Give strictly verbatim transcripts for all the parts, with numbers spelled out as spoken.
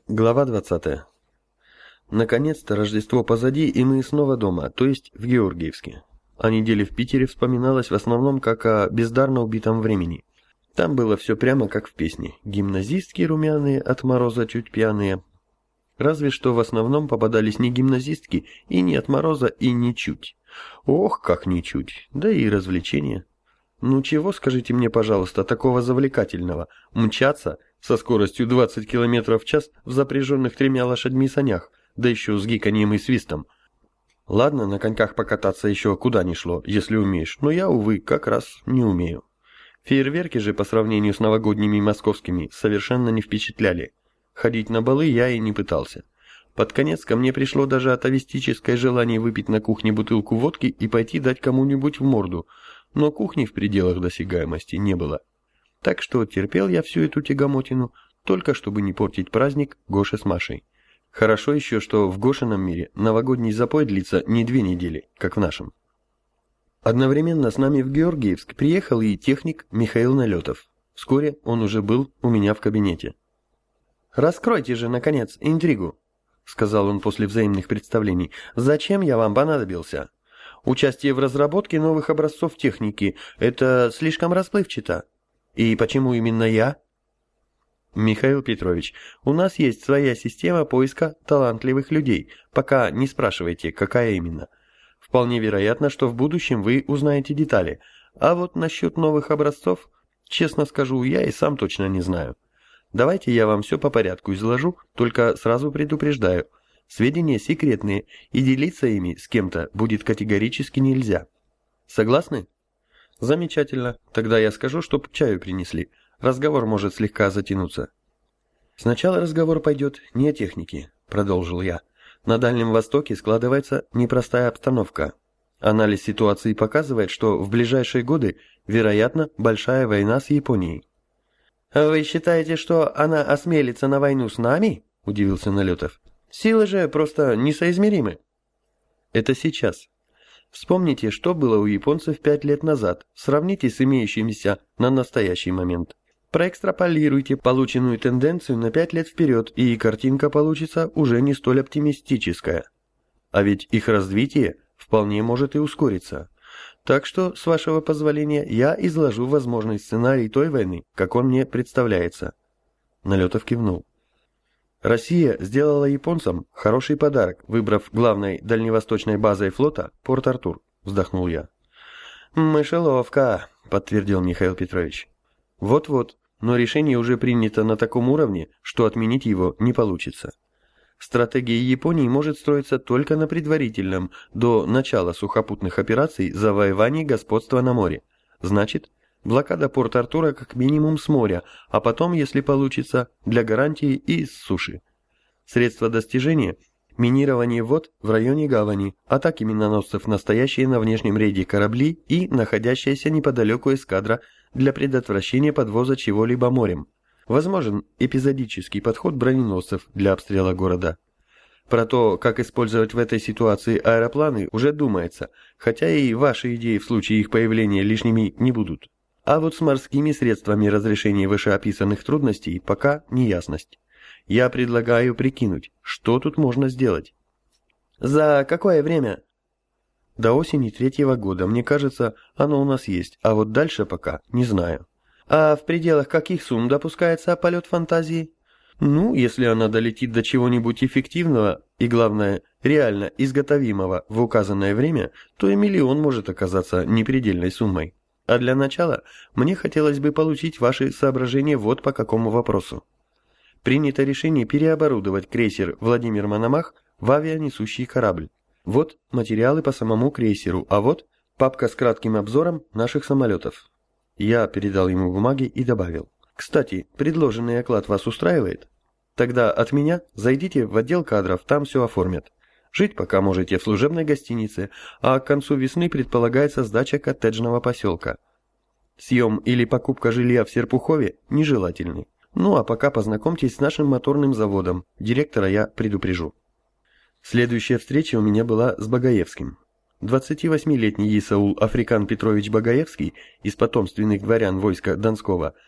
Глава двадцатая. Наконец-то Рождество позади, и мы снова дома, то есть в Георгиевске. О неделе в Питере вспоминалось в основном как о бездарно убитом времени. Там было все прямо как в песне. Гимназистки румяные, от мороза чуть пьяные. Разве что в основном попадались не гимназистки, и не от мороза, и не чуть. Ох, как не чуть. Да и развлечения. Ну чего, скажите мне, пожалуйста, такого завлекательного? Мчаться со скоростью двадцать километров в час в запряженных тремя лошадьми санях, да еще с гиканьем и свистом. Ладно, на коньках покататься еще куда ни шло, если умеешь, но я, увы, как раз не умею. Фейерверки же по сравнению с новогодними московскими совершенно не впечатляли. Ходить на балы я и не пытался. Под конец ко мне пришло даже атовистическое желание выпить на кухне бутылку водки и пойти дать кому-нибудь в морду, но кухни в пределах досягаемости не было. Так что терпел я всю эту тягомотину, только чтобы не портить праздник Гоши с Машей. Хорошо еще, что в Гошином мире новогодний запой длится не две недели, как в нашем. Одновременно с нами в Георгиевск приехал и техник Михаил Налетов. Вскоре он уже был у меня в кабинете. «Раскройте же, наконец, интригу», — сказал он после взаимных представлений. «Зачем я вам понадобился? Участие в разработке новых образцов техники — это слишком расплывчато. И почему именно я?» «Михаил Петрович, у нас есть своя система поиска талантливых людей, пока не спрашивайте, какая именно. Вполне вероятно, что в будущем вы узнаете детали, а вот насчет новых образцов, честно скажу, я и сам точно не знаю. Давайте я вам все по порядку изложу, только сразу предупреждаю. Сведения секретные, и делиться ими с кем-то будет категорически нельзя. Согласны? Замечательно. Тогда я скажу, чтоб чаю принесли. Разговор может слегка затянуться. Сначала разговор пойдет не о технике, продолжил я. На Дальнем Востоке складывается непростая обстановка. Анализ ситуации показывает, что в ближайшие годы, вероятно, большая война с Японией. «Вы считаете, что она осмелится на войну с нами?» – удивился Налетов. «Силы же просто несоизмеримы». «Это сейчас. Вспомните, что было у японцев пять лет назад, сравните с имеющимися на настоящий момент. Проэкстраполируйте полученную тенденцию на пять лет вперед, и картинка получится уже не столь оптимистическая. А ведь их развитие вполне может и ускориться. Так что, с вашего позволения, я изложу возможный сценарий той войны, как он мне представляется». Налетов кивнул. Россия сделала японцам хороший подарок, выбрав главной дальневосточной базой флота Порт-Артур, вздохнул я. «Мышеловка», подтвердил Михаил Петрович. «Вот-вот, но решение уже принято на таком уровне, что отменить его не получится. Стратегия Японии может строиться только на предварительном, до начала сухопутных операций, завоевании господства на море. Значит, блокада Порт-Артура как минимум с моря, а потом, если получится, для гарантии и с суши. Средства достижения – минирование вод в районе гавани, атаки миноносцев на стоящие на внешнем рейде корабли и находящаяся неподалеку эскадра для предотвращения подвоза чего-либо морем. Возможен эпизодический подход броненосцев для обстрела города. Про то, как использовать в этой ситуации аэропланы, уже думается, хотя и ваши идеи в случае их появления лишними не будут. А вот с морскими средствами разрешения вышеописанных трудностей пока неясность. Я предлагаю прикинуть, что тут можно сделать. За какое время? До осени третьего года, мне кажется, оно у нас есть, а вот дальше пока не знаю. А в пределах каких сумм допускается полет фантазии? Ну, если она долетит до чего-нибудь эффективного и, главное, реально изготовимого в указанное время, то и миллион может оказаться непредельной суммой. А для начала мне хотелось бы получить ваши соображения вот по какому вопросу. Принято решение переоборудовать крейсер «Владимир Мономах» в авианесущий корабль. Вот материалы по самому крейсеру, а вот папка с кратким обзором наших самолетов. Я передал ему бумаги и добавил. Кстати, предложенный оклад вас устраивает? Тогда от меня зайдите в отдел кадров, там все оформят. Жить пока можете в служебной гостинице, а к концу весны предполагается сдача коттеджного поселка. Съем или покупка жилья в Серпухове нежелательны. Ну а пока познакомьтесь с нашим моторным заводом, директора я предупрежу. Следующая встреча у меня была с Багаевским. двадцативосьмилетний Исаул Африкан Петрович Багаевский из потомственных дворян войска Донского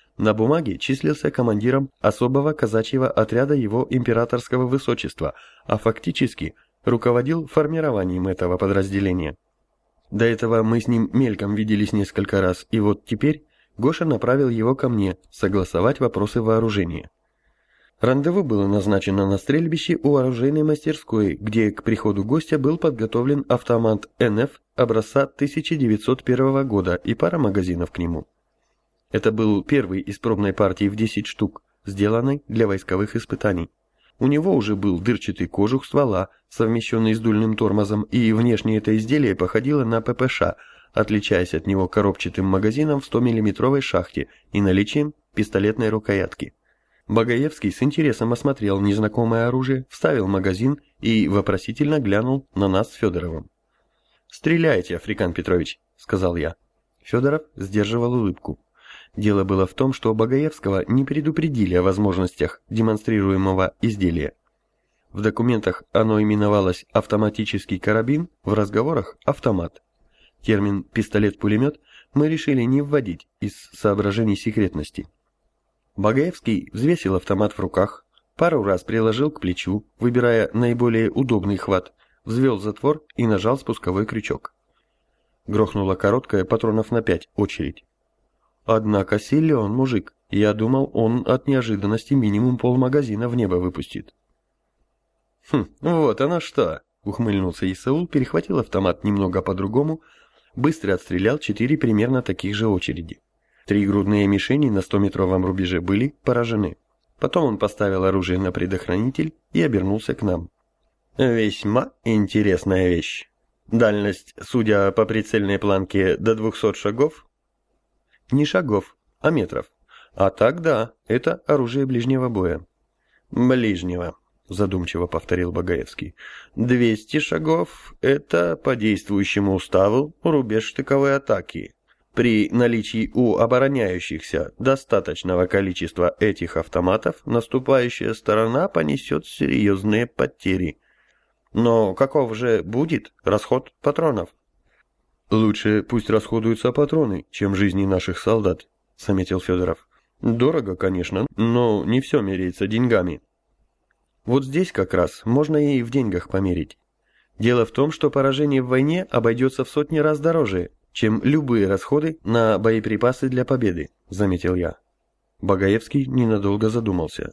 На бумаге числился командиром особого казачьего отряда его императорского высочества, а фактически руководил формированием этого подразделения. До этого мы с ним мельком виделись несколько раз, и вот теперь Гоша направил его ко мне согласовать вопросы вооружения. Рандеву было назначено на стрельбище у оружейной мастерской, где к приходу гостя был подготовлен автомат эн эф образца тысяча девятьсот первого года и пара магазинов к нему. Это был первый из пробной партии в десять штук, сделанный для войсковых испытаний. У него уже был дырчатый кожух ствола, совмещенный с дульным тормозом, и внешне это изделие походило на пэ пэ ша, отличаясь от него коробчатым магазином в сто-миллиметровой шахте и наличием пистолетной рукоятки. Багаевский с интересом осмотрел незнакомое оружие, вставил магазин и вопросительно глянул на нас с Федоровым. «Стреляйте, Африкан Петрович», — сказал я. Федоров сдерживал улыбку. Дело было в том, что Багаевского не предупредили о возможностях демонстрируемого изделия. В документах оно именовалось «автоматический карабин», в разговорах «автомат». Термин «пистолет-пулемет» мы решили не вводить из соображений секретности. Багаевский взвесил автомат в руках, пару раз приложил к плечу, выбирая наиболее удобный хват, взвел затвор и нажал спусковой крючок. Грохнула короткая, патронов на пять, очередь. Однако силен мужик, я думал, он от неожиданности минимум полмагазина в небо выпустит. «Хм, вот оно что!» — ухмыльнулся Исаул, перехватил автомат немного по-другому, быстро отстрелял четыре примерно таких же очереди. Три грудные мишени на стометровом рубеже были поражены. Потом он поставил оружие на предохранитель и обернулся к нам. «Весьма интересная вещь. Дальность, судя по прицельной планке, до двухсот шагов?» «Не шагов, а метров. А так да, это оружие ближнего боя». «Ближнего», — задумчиво повторил Багаевский. «Двести шагов — это по действующему уставу рубеж штыковой атаки. При наличии у обороняющихся достаточного количества этих автоматов наступающая сторона понесет серьезные потери. Но каков же будет расход патронов?» «Лучше пусть расходуются патроны, чем жизни наших солдат», — заметил Федоров. «Дорого, конечно, но не все меряется деньгами». Вот здесь как раз можно и в деньгах померить. Дело в том, что поражение в войне обойдется в сотни раз дороже, чем любые расходы на боеприпасы для победы, заметил я. Багаевский ненадолго задумался.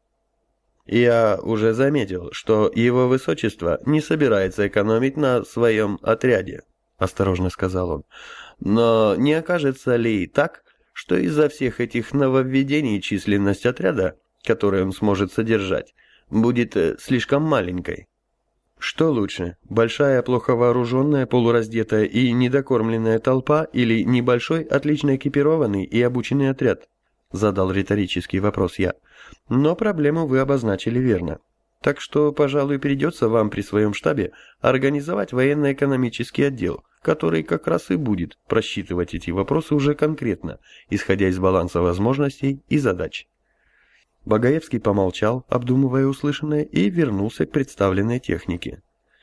«Я уже заметил, что его высочество не собирается экономить на своем отряде», — осторожно сказал он. «Но не окажется ли так, что из-за всех этих нововведений численность отряда, который он сможет содержать, будет слишком маленькой?» «Что лучше, большая, плохо вооруженная, полураздетая и недокормленная толпа или небольшой, отлично экипированный и обученный отряд?» — задал риторический вопрос я. «Но проблему вы обозначили верно. Так что, пожалуй, придется вам при своем штабе организовать военно-экономический отдел, который как раз и будет просчитывать эти вопросы уже конкретно, исходя из баланса возможностей и задач». Багаевский помолчал, обдумывая услышанное, и вернулся к представленной технике.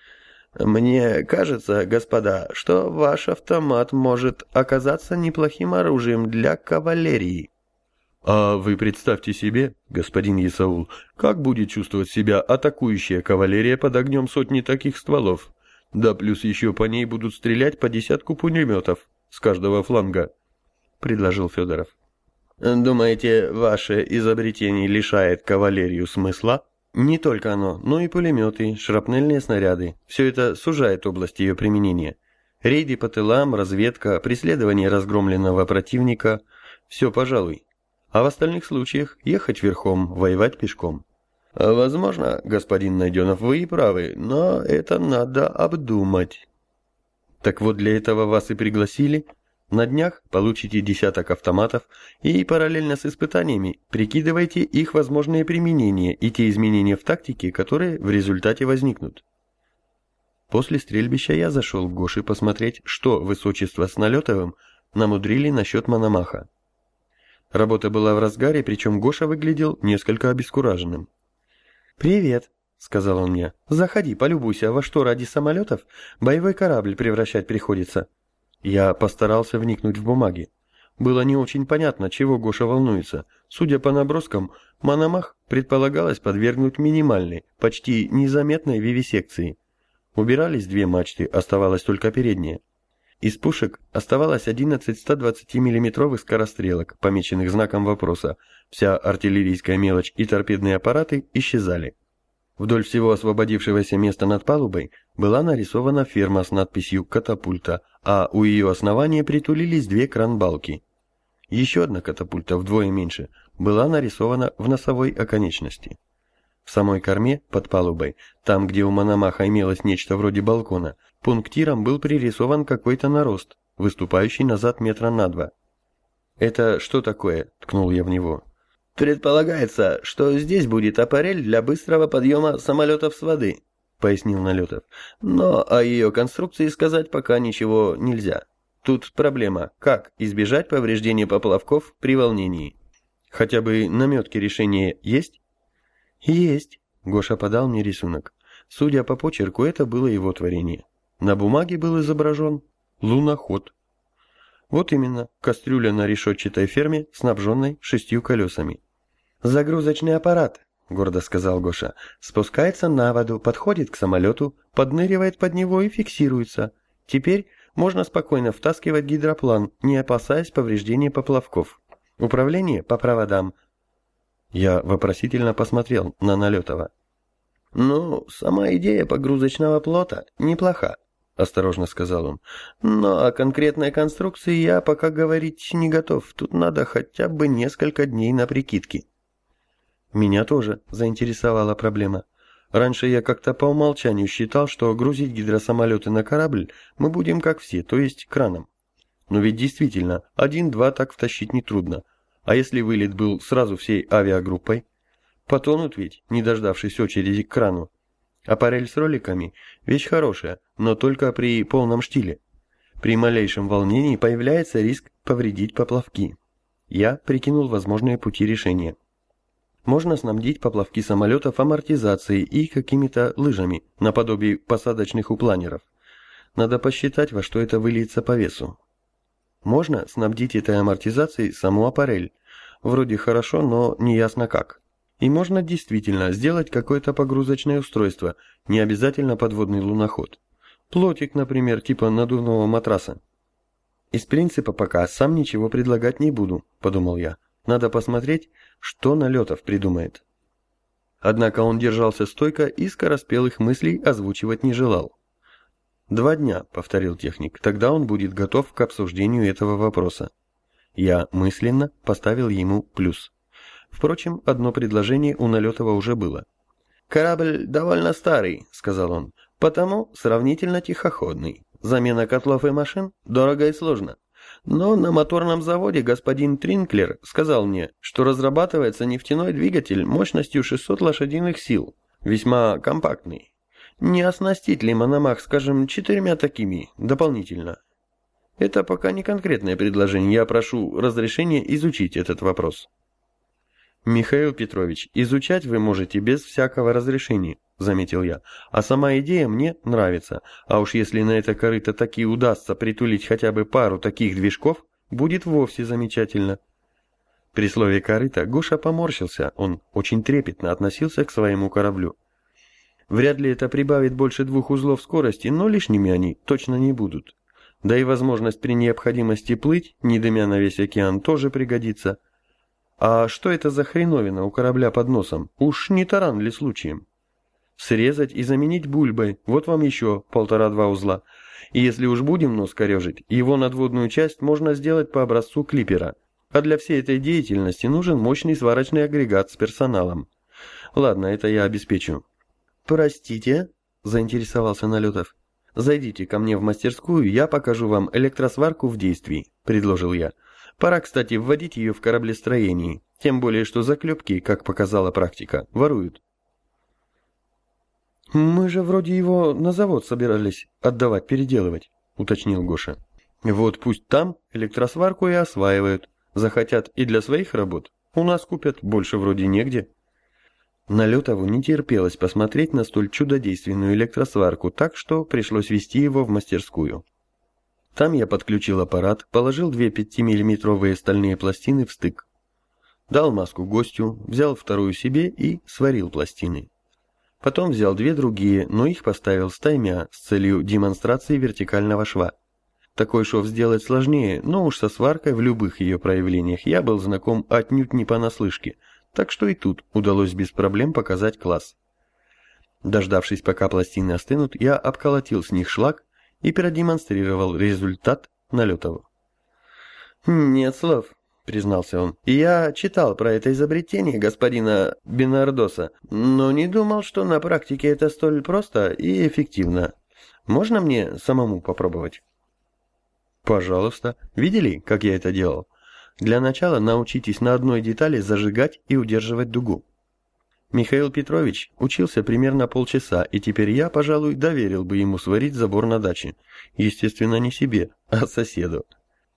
«Мне кажется, господа, что ваш автомат может оказаться неплохим оружием для кавалерии». «А вы представьте себе, господин Исаул, как будет чувствовать себя атакующая кавалерия под огнем сотни таких стволов? Да плюс еще по ней будут стрелять по десятку пулеметов с каждого фланга», — предложил Федоров. «Думаете, ваше изобретение лишает кавалерию смысла?» «Не только оно, но и пулеметы, шрапнельные снаряды. Все это сужает область ее применения. Рейды по тылам, разведка, преследование разгромленного противника – все, пожалуй. А в остальных случаях ехать верхом, воевать пешком». «Возможно, господин Найденов, вы и правы, но это надо обдумать». «Так вот для этого вас и пригласили. На днях получите десяток автоматов и параллельно с испытаниями прикидывайте их возможные применения и те изменения в тактике, которые в результате возникнут». После стрельбища я зашел к Гоше посмотреть, что высочество с Налетовым намудрили насчет Мономаха. Работа была в разгаре, причем Гоша выглядел несколько обескураженным. «Привет», — сказал он мне, — «заходи, полюбуйся, во что ради самолетов боевой корабль превращать приходится». Я постарался вникнуть в бумаги. Было не очень понятно, чего Гоша волнуется. Судя по наброскам, Мономах предполагалось подвергнуть минимальной, почти незаметной вивисекции. Убирались две мачты, оставалась только передняя. Из пушек оставалось одиннадцать ста двадцати миллиметровых скорострелок, помеченных знаком вопроса. Вся артиллерийская мелочь и торпедные аппараты исчезали. Вдоль всего освободившегося места над палубой была нарисована ферма с надписью «Катапульта», а у ее основания притулились две кранбалки. Еще одна катапульта, вдвое меньше, была нарисована в носовой оконечности. В самой корме, под палубой, там, где у Мономаха имелось нечто вроде балкона, пунктиром был пририсован какой-то нарост, выступающий назад метра на два. «Это что такое?» – ткнул я в него. «Предполагается, что здесь будет аппарель для быстрого подъема самолетов с воды», — пояснил Налетов. «Но о ее конструкции сказать пока ничего нельзя. Тут проблема, как избежать повреждения поплавков при волнении. Хотя бы наметки решения есть?» «Есть», — Гоша подал мне рисунок. Судя по почерку, это было его творение. На бумаге был изображен луноход. Вот именно, кастрюля на решетчатой ферме, снабженной шестью колесами. «Загрузочный аппарат», — гордо сказал Гоша, — «спускается на воду, подходит к самолету, подныривает под него и фиксируется. Теперь можно спокойно втаскивать гидроплан, не опасаясь повреждения поплавков. Управление по проводам». Я вопросительно посмотрел на Налетова. «Ну, сама идея погрузочного плота неплоха», — осторожно сказал он. «Но о конкретной конструкции я пока говорить не готов. Тут надо хотя бы несколько дней на прикидки». Меня тоже заинтересовала проблема. Раньше я как-то по умолчанию считал, что грузить гидросамолеты на корабль мы будем как все, то есть краном. Но ведь действительно, один-два так втащить нетрудно. А если вылет был сразу всей авиагруппой? Потонут ведь, не дождавшись очереди к крану. Аппарель с роликами – вещь хорошая, но только при полном штиле. При малейшем волнении появляется риск повредить поплавки. Я прикинул возможные пути решения. Можно снабдить поплавки самолетов амортизацией и какими-то лыжами, наподобие посадочных у планеров. Надо посчитать, во что это выльется по весу. Можно снабдить этой амортизацией саму аппарель. Вроде хорошо, но не ясно как. И можно действительно сделать какое-то погрузочное устройство, не обязательно подводный луноход. Плотик, например, типа надувного матраса. Из принципа пока сам ничего предлагать не буду, подумал я. Надо посмотреть, что Налетов придумает. Однако он держался стойко и скороспелых мыслей озвучивать не желал. «Два дня», — повторил техник, — «тогда он будет готов к обсуждению этого вопроса». Я мысленно поставил ему плюс. Впрочем, одно предложение у Налетова уже было. «Корабль довольно старый», — сказал он, — «потому сравнительно тихоходный. Замена котлов и машин дорого и сложно. Но на моторном заводе господин Тринклер сказал мне, что разрабатывается нефтяной двигатель мощностью шестьсот лошадиных сил, весьма компактный. Не оснастить ли Мономах, скажем, четырьмя такими дополнительно? Это пока не конкретное предложение, я прошу разрешения изучить этот вопрос». «Михаил Петрович, изучать вы можете без всякого разрешения», — заметил я, — «а сама идея мне нравится, а уж если на это корыто таки удастся притулить хотя бы пару таких движков, будет вовсе замечательно». При слове «корыто» Гоша поморщился, он очень трепетно относился к своему кораблю. Вряд ли это прибавит больше двух узлов скорости, но лишними они точно не будут. Да и возможность при необходимости плыть, не дымя на весь океан, тоже пригодится. А что это за хреновина у корабля под носом? Уж не таран ли случаем? Срезать и заменить бульбой, вот вам еще полтора-два узла. И если уж будем нос корежить, его надводную часть можно сделать по образцу клипера. А для всей этой деятельности нужен мощный сварочный агрегат с персоналом. Ладно, это я обеспечу. «Простите?» – заинтересовался Налетов. «Зайдите ко мне в мастерскую, я покажу вам электросварку в действии», – предложил я. «Пора, кстати, вводить ее в кораблестроении, тем более, что заклепки, как показала практика, воруют». «Мы же вроде его на завод собирались отдавать, переделывать», – уточнил Гоша. «Вот пусть там электросварку и осваивают. Захотят и для своих работ. У нас купят, больше вроде негде». Налетову не терпелось посмотреть на столь чудодейственную электросварку, так что пришлось вести его в мастерскую. Там я подключил аппарат, положил две пятимиллиметровые стальные пластины в стык. Дал маску гостю, взял вторую себе и сварил пластины. Потом взял две другие, но их поставил стаймя с целью демонстрации вертикального шва. Такой шов сделать сложнее, но уж со сваркой в любых ее проявлениях я был знаком отнюдь не понаслышке, так что и тут удалось без проблем показать класс. Дождавшись, пока пластины остынут, я обколотил с них шлак и продемонстрировал результат Налетову. «Нет слов», — признался он. «Я читал про это изобретение господина Бинардоса, но не думал, что на практике это столь просто и эффективно. Можно мне самому попробовать?» «Пожалуйста. Видели, как я это делал? Для начала научитесь на одной детали зажигать и удерживать дугу». Михаил Петрович учился примерно полчаса, и теперь я, пожалуй, доверил бы ему сварить забор на даче. Естественно, не себе, а соседу.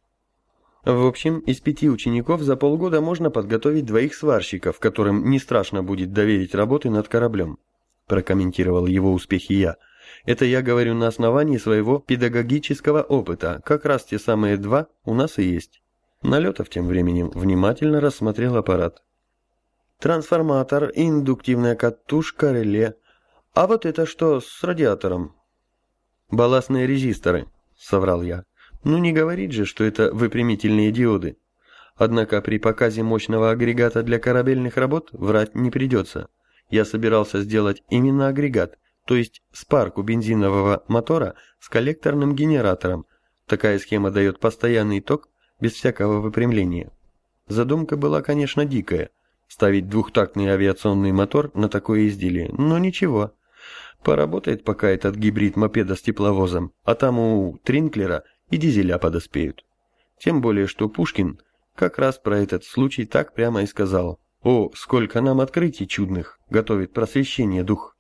В общем, из пяти учеников за полгода можно подготовить двоих сварщиков, которым не страшно будет доверить работы над кораблем, прокомментировал его успехи я. Это я говорю на основании своего педагогического опыта, как раз те самые два у нас и есть. Налетов тем временем внимательно рассмотрел аппарат. Трансформатор, индуктивная катушка, реле. А вот это что с радиатором? Балластные резисторы, соврал я. Ну не говорит же, что это выпрямительные диоды. Однако при показе мощного агрегата для корабельных работ врать не придется. Я собирался сделать именно агрегат, то есть спарку бензинового мотора с коллекторным генератором. Такая схема дает постоянный ток без всякого выпрямления. Задумка была, конечно, дикая. Ставить двухтактный авиационный мотор на такое изделие, но ничего. Поработает пока этот гибрид мопеда с тепловозом, а там у Тринклера и дизеля подоспеют. Тем более, что Пушкин как раз про этот случай так прямо и сказал. «О, сколько нам открытий чудных готовит просвещение дух!»